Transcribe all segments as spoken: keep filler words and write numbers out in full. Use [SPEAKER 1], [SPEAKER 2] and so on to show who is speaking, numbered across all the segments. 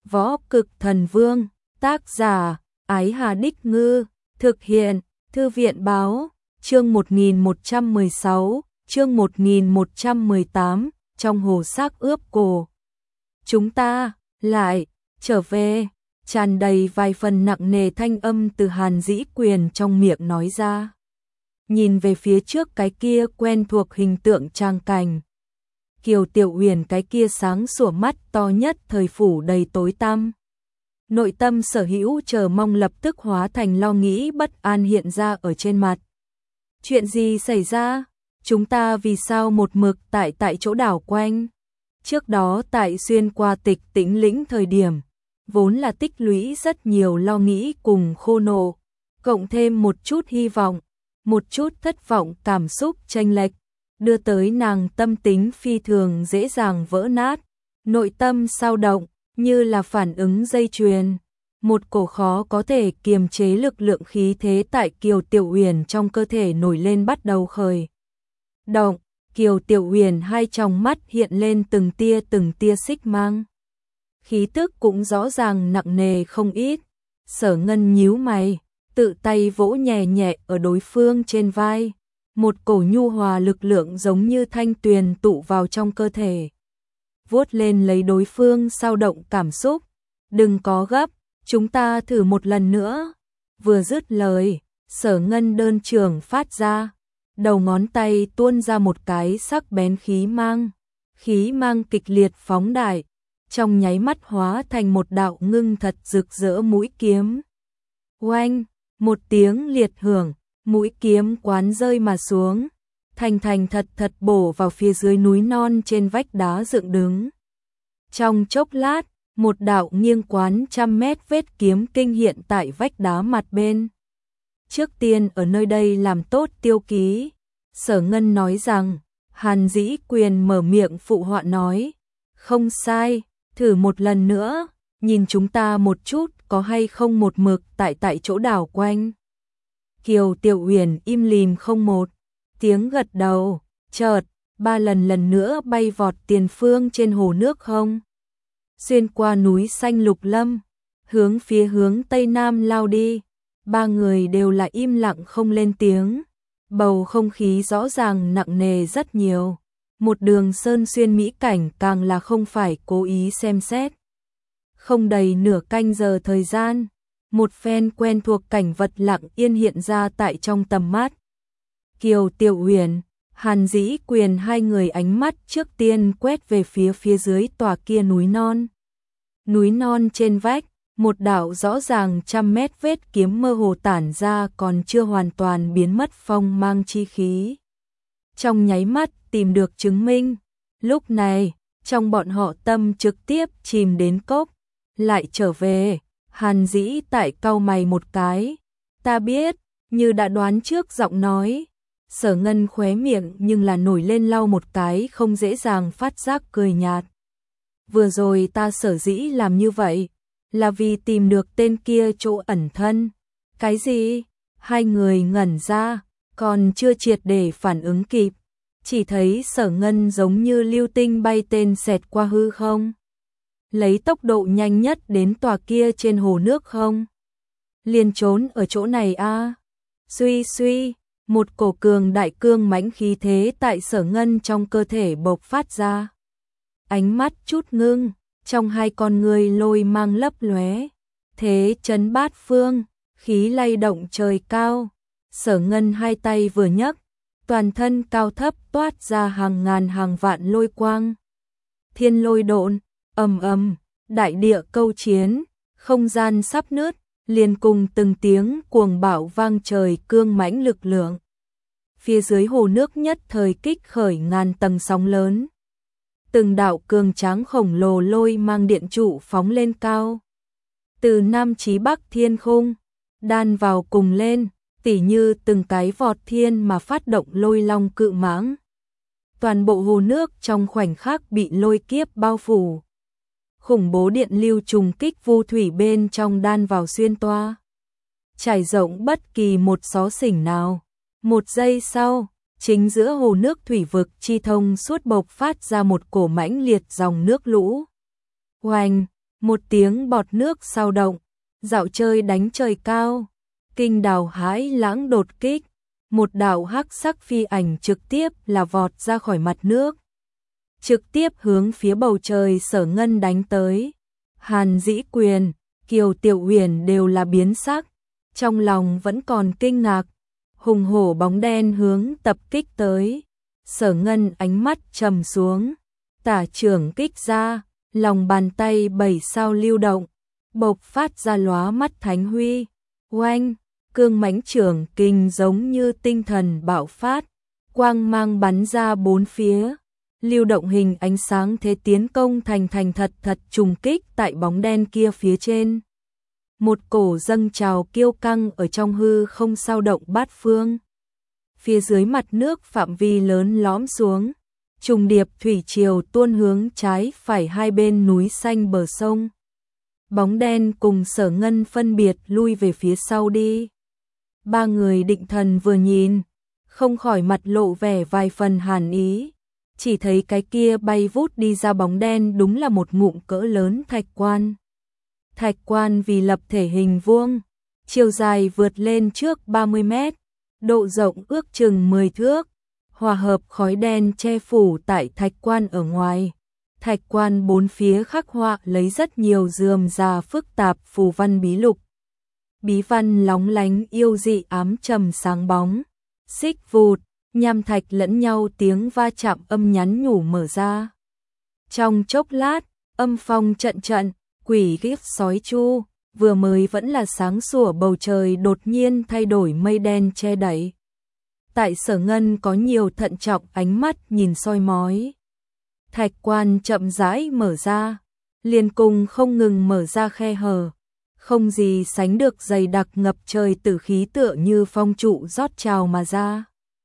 [SPEAKER 1] Võ Cực Thần Vương, tác giả, Ái Hà Đích Ngư, thực hiện, Thư viện Báo, chương một nghìn một trăm mười sáu, chương một nghìn một trăm mười tám, trong hồ xác ướp cổ. Chúng ta, lại, trở về, tràn đầy vài phần nặng nề thanh âm từ Hàn Dĩ Quyền trong miệng nói ra. Nhìn về phía trước cái kia quen thuộc hình tượng trang cảnh. Kiều Tiểu Uyển cái kia sáng sủa mắt to nhất thời phủ đầy tối tăm. Nội tâm sở hữu chờ mong lập tức hóa thành lo nghĩ bất an hiện ra ở trên mặt. Chuyện gì xảy ra? Chúng ta vì sao một mực tại tại chỗ đảo quanh? Trước đó tại xuyên qua Tịch Tĩnh Lĩnh thời điểm, vốn là tích lũy rất nhiều lo nghĩ cùng khô nộ, cộng thêm một chút hy vọng, một chút thất vọng cảm xúc chênh lệch, đưa tới nàng tâm tính phi thường dễ dàng vỡ nát, nội tâm sao động, như là phản ứng dây chuyền. Một cổ khó có thể kiềm chế lực lượng khí thế tại Kiều Tiểu Uyển trong cơ thể nổi lên bắt đầu khởi động. Kiều Tiểu Uyển hai tròng mắt hiện lên từng tia từng tia xích mang. Khí tức cũng rõ ràng nặng nề không ít. Sở Ngân nhíu mày, tự tay vỗ nhẹ nhẹ ở đối phương trên vai. Một cổ nhu hòa lực lượng giống như thanh tuyền tụ vào trong cơ thể. Vuốt lên lấy đối phương sao động cảm xúc. Đừng có gấp, chúng ta thử một lần nữa. Vừa dứt lời, Sở Ngân đơn trường phát ra. Đầu ngón tay tuôn ra một cái sắc bén khí mang. Khí mang kịch liệt phóng đại. Trong nháy mắt hóa thành một đạo ngưng thật rực rỡ mũi kiếm. Oanh, một tiếng liệt hưởng, mũi kiếm quán rơi mà xuống. Thành thành thật thật bổ vào phía dưới núi non trên vách đá dựng đứng. Trong chốc lát, một đạo nghiêng quán trăm mét vết kiếm kinh hiện tại vách đá mặt bên. Trước tiên ở nơi đây làm tốt tiêu ký. Sở Ngân nói rằng, Hàn Dĩ Quyền mở miệng phụ họa nói. Không sai, thử một lần nữa, nhìn chúng ta một chút có hay không một mực tại tại chỗ đảo quanh. Kiều Tiểu Uyển im lìm không một tiếng gật đầu, chợt ba lần lần nữa bay vọt tiền phương trên hồ nước không. Xuyên qua núi xanh lục lâm, hướng phía hướng tây nam lao đi. Ba người đều là im lặng không lên tiếng. Bầu không khí rõ ràng nặng nề rất nhiều. Một đường sơn xuyên mỹ cảnh càng là không phải cố ý xem xét. Không đầy nửa canh giờ thời gian, một phen quen thuộc cảnh vật lặng yên hiện ra tại trong tầm mắt. Kiều Tiểu Uyển, Hàn Dĩ Quyền hai người ánh mắt trước tiên quét về phía phía dưới tòa kia núi non. Núi non trên vách, một đạo rõ ràng trăm mét vết kiếm mơ hồ tản ra còn chưa hoàn toàn biến mất phong mang chi khí. Trong nháy mắt tìm được chứng minh. Lúc này, trong bọn họ tâm trực tiếp chìm đến cốc. Lại trở về, Hàn Dĩ tại cau mày một cái. Ta biết, như đã đoán trước giọng nói. Sở Ngân khóe miệng nhưng là nổi lên lau một cái không dễ dàng phát giác cười nhạt. Vừa rồi ta sở dĩ làm như vậy, là vì tìm được tên kia chỗ ẩn thân. Cái gì? Hai người ngẩn ra, còn chưa triệt để phản ứng kịp. Chỉ thấy Sở Ngân giống như lưu tinh bay tên xẹt qua hư không. Lấy tốc độ nhanh nhất đến tòa kia trên hồ nước không. Liền trốn ở chỗ này a à? Suy suy, một cổ cường đại cương mãnh khí thế tại Sở Ngân trong cơ thể bộc phát ra. Ánh mắt chút ngưng, trong hai con người lôi mang lấp lóe. Thế chấn bát phương, khí lay động trời cao. Sở Ngân hai tay vừa nhấc, toàn thân cao thấp toát ra hàng ngàn hàng vạn lôi quang. Thiên lôi độn, ầm ầm, đại địa câu chiến, không gian sắp nứt, liền cùng từng tiếng cuồng bạo vang trời cương mãnh lực lượng. Phía dưới hồ nước nhất thời kích khởi ngàn tầng sóng lớn. Từng đạo cường tráng khổng lồ lôi mang điện trụ phóng lên cao. Từ nam chí bắc thiên khung, đan vào cùng lên, tỉ như từng cái vọt thiên mà phát động lôi long cự mãng. Toàn bộ hồ nước trong khoảnh khắc bị lôi kiếp bao phủ. Khủng bố điện lưu trùng kích vu thủy bên trong đan vào xuyên toa. Trải rộng bất kỳ một xó xỉnh nào. Một giây sau, chính giữa hồ nước thủy vực chi thông suốt bộc phát ra một cổ mãnh liệt dòng nước lũ. Oanh, một tiếng bọt nước sao động, dạo chơi đánh trời cao, kinh đào hãi lãng đột kích, một đạo hắc sắc phi ảnh trực tiếp là vọt ra khỏi mặt nước, trực tiếp hướng phía bầu trời Sở Ngân đánh tới. Hàn Dĩ Quyền, Kiều Tiểu Uyển đều là biến sắc, trong lòng vẫn còn kinh ngạc, hùng hổ bóng đen hướng tập kích tới. Sở Ngân ánh mắt trầm xuống, tả trưởng kích ra, lòng bàn tay bảy sao lưu động, bộc phát ra lóa mắt thánh huy, oanh, cương mãnh trưởng kình giống như tinh thần bạo phát, quang mang bắn ra bốn phía, lưu động hình ánh sáng thế tiến công thành thành thật thật trùng kích tại bóng đen kia phía trên. Một cổ dâng trào kiêu căng ở trong hư không sao động bát phương. Phía dưới mặt nước phạm vi lớn lõm xuống, trùng điệp thủy triều tuôn hướng trái phải hai bên núi xanh bờ sông. Bóng đen cùng Sở Ngân phân biệt lui về phía sau đi. Ba người định thần vừa nhìn, không khỏi mặt lộ vẻ vài phần hàn ý. Chỉ thấy cái kia bay vút đi ra bóng đen đúng là một ngụm cỡ lớn thạch quan. Thạch quan vì lập thể hình vuông, chiều dài vượt lên trước ba mươi mét, độ rộng ước chừng mười thước, hòa hợp khói đen che phủ tại thạch quan ở ngoài. Thạch quan bốn phía khắc họa lấy rất nhiều rườm rà phức tạp phù văn bí lục. Bí văn lóng lánh yêu dị ám trầm sáng bóng, xích vụt, nham thạch lẫn nhau tiếng va chạm âm nhắn nhủ mở ra. Trong chốc lát, âm phong trận trận, quỷ khiếp sói chu, vừa mới vẫn là sáng sủa bầu trời đột nhiên thay đổi mây đen che đậy. Tại Sở Ngân có nhiều thận trọng ánh mắt nhìn soi mói. Thạch quan chậm rãi mở ra, liền cùng không ngừng mở ra khe hở, không gì sánh được dày đặc ngập trời tử khí tựa như phong trụ rót trào mà ra.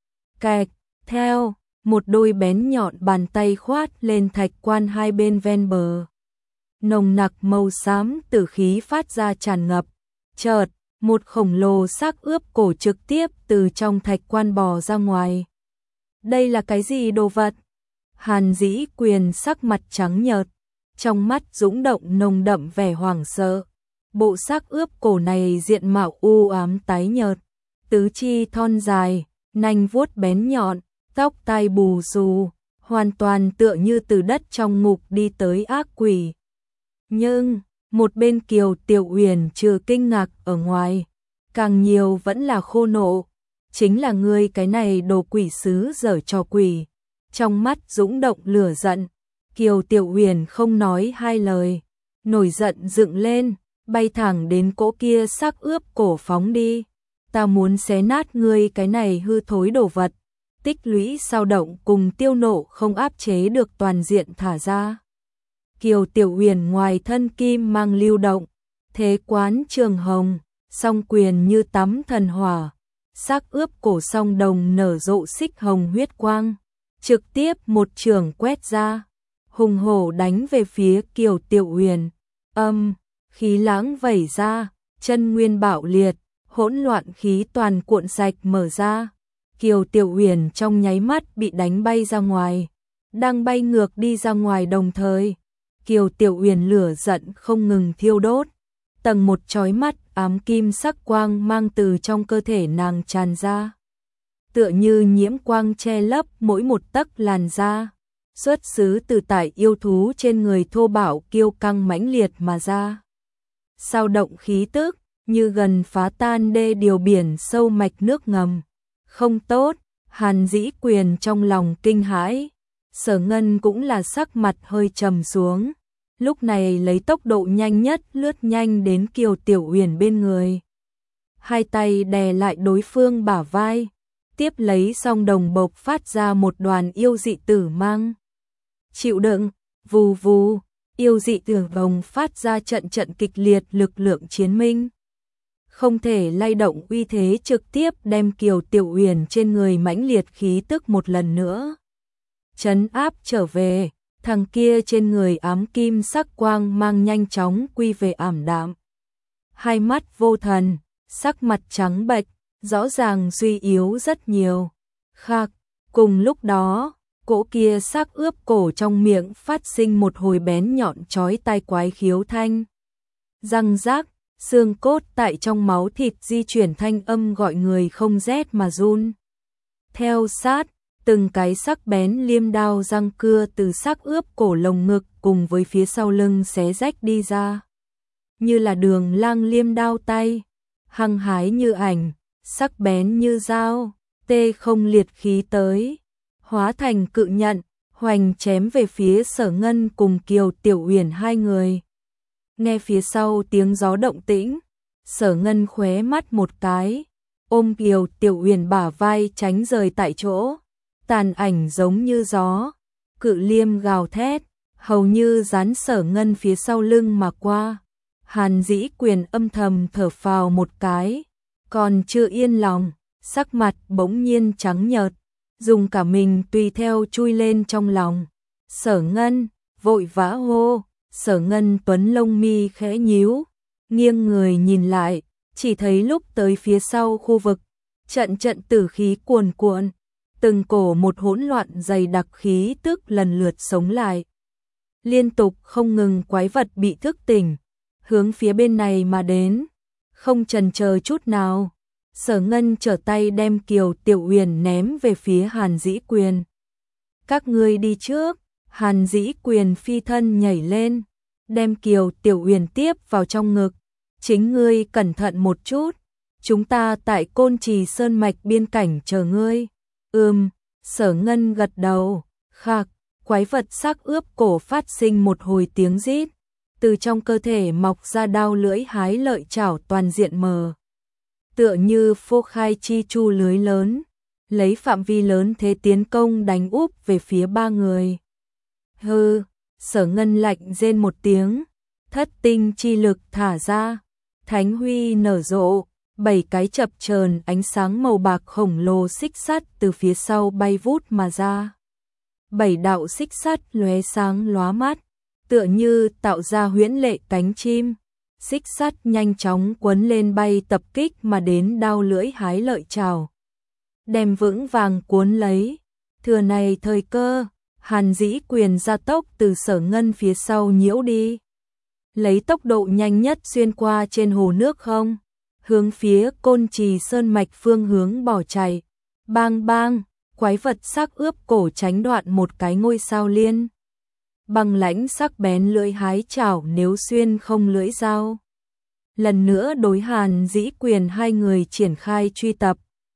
[SPEAKER 1] Kẹt, theo, một đôi bén nhọn bàn tay khoát lên thạch quan hai bên ven bờ. Nồng nặc màu xám tử khí phát ra tràn ngập, chợt, một khổng lồ xác ướp cổ trực tiếp từ trong thạch quan bò ra ngoài. Đây là cái gì đồ vật? Hàn Dĩ Quyền sắc mặt trắng nhợt, trong mắt dũng động nồng đậm vẻ hoảng sợ. Bộ xác ướp cổ này diện mạo u ám tái nhợt, tứ chi thon dài, nanh vuốt bén nhọn, tóc tai bù xù, hoàn toàn tựa như từ đất trong ngục đi tới ác quỷ. Nhưng, một bên Kiều Tiểu Uyển trừ kinh ngạc ở ngoài, càng nhiều vẫn là khô nộ, chính là ngươi cái này đồ quỷ sứ giở trò quỷ. Trong mắt dũng động lửa giận, Kiều Tiểu Uyển không nói hai lời, nổi giận dựng lên, bay thẳng đến cỗ kia xác ướp cổ phóng đi. Ta muốn xé nát ngươi cái này hư thối đồ vật. Tích lũy sao động cùng tiêu nộ không áp chế được toàn diện thả ra. Kiều Tiểu Uyển ngoài thân kim mang lưu động, thế quán trường hồng, song quyền như tắm thần hỏa, xác ướp cổ song đồng nở rộ xích hồng huyết quang, trực tiếp một trường quét ra, hùng hổ đánh về phía Kiều Tiểu Uyển. Âm, khí lãng vẩy ra, chân nguyên bạo liệt, hỗn loạn khí toàn cuộn sạch mở ra. Kiều Tiểu Uyển trong nháy mắt bị đánh bay ra ngoài, đang bay ngược đi ra ngoài đồng thời. Kiều Tiểu Uyển lửa giận không ngừng thiêu đốt, tầng một chói mắt ám kim sắc quang mang từ trong cơ thể nàng tràn ra, tựa như nhiễm quang che lấp mỗi một tấc làn da, xuất xứ từ tại yêu thú trên người thô bạo kiêu căng mãnh liệt mà ra. Sao động khí tức như gần phá tan đê điều biển sâu mạch nước ngầm. Không tốt, Hàn Dĩ Quyền trong lòng kinh hãi, Sở Ngân cũng là sắc mặt hơi trầm xuống, lúc này lấy tốc độ nhanh nhất lướt nhanh đến Kiều Tiểu Uyển bên người. Hai tay đè lại đối phương bả vai, tiếp lấy song đồng bộc phát ra một đoàn yêu dị tử mang. Chịu đựng, vù vù, yêu dị tử vòng phát ra trận trận kịch liệt lực lượng chiến minh. Không thể lay động uy thế trực tiếp đem Kiều Tiểu Uyển trên người mãnh liệt khí tức một lần nữa trấn áp trở về, thằng kia trên người ám kim sắc quang mang nhanh chóng quy về ảm đạm. Hai mắt vô thần, sắc mặt trắng bệch, rõ ràng suy yếu rất nhiều. Khắc, cùng lúc đó, Cỗ kia xác ướp cổ trong miệng phát sinh một hồi bén nhọn chói tai quái khiếu thanh. Răng rác, xương cốt tại trong máu thịt di chuyển thanh âm gọi người không rét mà run. Theo sát, từng cái sắc bén liêm đao răng cưa từ xác ướp cổ lồng ngực cùng với phía sau lưng xé rách đi ra. Như là đường lang liêm đao tay, hăng hái như ảnh, sắc bén như dao, tê không liệt khí tới, hóa thành cự nhận, hoành chém về phía Sở Ngân cùng Kiều Tiểu Uyển hai người. Nghe phía sau tiếng gió động tĩnh, Sở Ngân khóe mắt một cái, ôm Kiều Tiểu Uyển bả vai tránh rời tại chỗ, tàn ảnh giống như gió, cự liêm gào thét, hầu như dán Sở Ngân phía sau lưng mà qua. Hàn Dĩ Quyền âm thầm thở phào một cái, còn chưa yên lòng, sắc mặt bỗng nhiên trắng nhợt, dùng cả mình tùy theo chui lên trong lòng. Sở Ngân, vội vã hô, Sở Ngân tuấn lông mi khẽ nhíu, nghiêng người nhìn lại, chỉ thấy lúc tới phía sau khu vực, trận trận tử khí cuồn cuộn, từng cổ một hỗn loạn dày đặc khí tức lần lượt sống lại. Liên tục không ngừng quái vật bị thức tỉnh, hướng phía bên này mà đến, không chần chờ chút nào. Sở Ngân trở tay đem Kiều Tiểu Uyển ném về phía Hàn Dĩ Quyền. Các ngươi đi trước. Hàn Dĩ Quyền phi thân nhảy lên, đem Kiều Tiểu Uyển tiếp vào trong ngực. Chính ngươi cẩn thận một chút, chúng ta tại Côn Trì Sơn Mạch biên cảnh chờ ngươi. Ừm, Sở Ngân gật đầu, khạc, quái vật xác ướp cổ phát sinh một hồi tiếng rít, từ trong cơ thể mọc ra đao lưỡi hái lợi chảo toàn diện mờ. Tựa như phô khai chi chu lưới lớn, lấy phạm vi lớn thế tiến công đánh úp về phía ba người. Hừ, Sở Ngân lạnh rên một tiếng, thất tinh chi lực thả ra, thánh huy nở rộ, bảy cái chập chờn ánh sáng màu bạc khổng lồ xích sắt từ phía sau bay vút mà ra. Bảy đạo xích sắt lóe sáng lóa mắt, tựa như tạo ra huyễn lệ cánh chim. Xích sắt nhanh chóng quấn lên bay tập kích mà đến đao lưỡi hái lợi chảo, đem vững vàng cuốn lấy. Thừa này thời cơ, Hàn Dĩ Quyền ra tốc từ Sở Ngân phía sau nhiễu đi, lấy tốc độ nhanh nhất xuyên qua trên hồ nước không, hướng phía Côn Trì Sơn Mạch phương hướng bỏ chạy. Bang bang, quái vật xác ướp cổ tránh đoạn một cái ngôi sao liên. Băng lãnh sắc bén lưỡi hái chảo nếu xuyên không lưỡi dao. Lần nữa đối Hàn Dĩ Quyền hai người triển khai truy tập.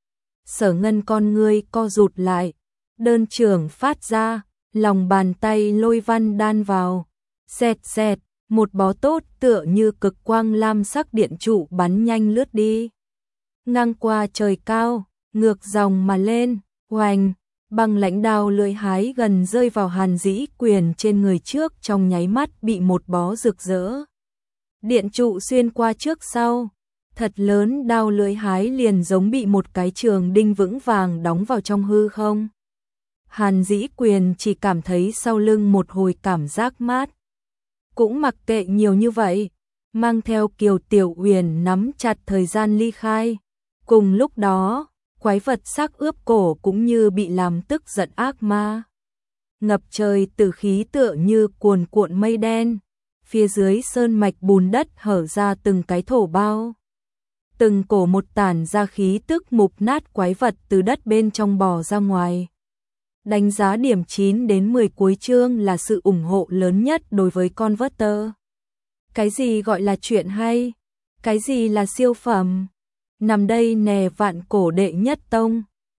[SPEAKER 1] Sở Ngân con ngươi co rụt lại, đơn trưởng phát ra, lòng bàn tay lôi văn đan vào. Xẹt xẹt, một bó tốt tựa như cực quang lam sắc điện trụ bắn nhanh lướt đi. Ngang qua trời cao, ngược dòng mà lên, oanh. Băng lãnh đao lưỡi hái gần rơi vào Hàn Dĩ Quyền trên người trước trong nháy mắt bị một bó rực rỡ điện trụ xuyên qua trước sau, thật lớn đao lưỡi hái liền giống bị một cái trường đinh vững vàng đóng vào trong hư không. Hàn Dĩ Quyền chỉ cảm thấy sau lưng một hồi cảm giác mát. Cũng mặc kệ nhiều như vậy, mang theo Kiều Tiểu Uyển nắm chặt thời gian ly khai. Cùng lúc đó, quái vật xác ướp cổ cũng như bị làm tức giận ác ma. Ngập trời tử khí tựa như cuồn cuộn mây đen, phía dưới sơn mạch bùn đất hở ra từng cái thổ bao. Từng cổ một tản ra khí tức mục nát quái vật từ đất bên trong bò ra ngoài. Đánh giá điểm chín đến mười cuối chương là sự ủng hộ lớn nhất đối với Converter. Cái gì gọi là chuyện hay? Cái gì là siêu phẩm? Nằm đây nè vạn cổ đệ nhất tông.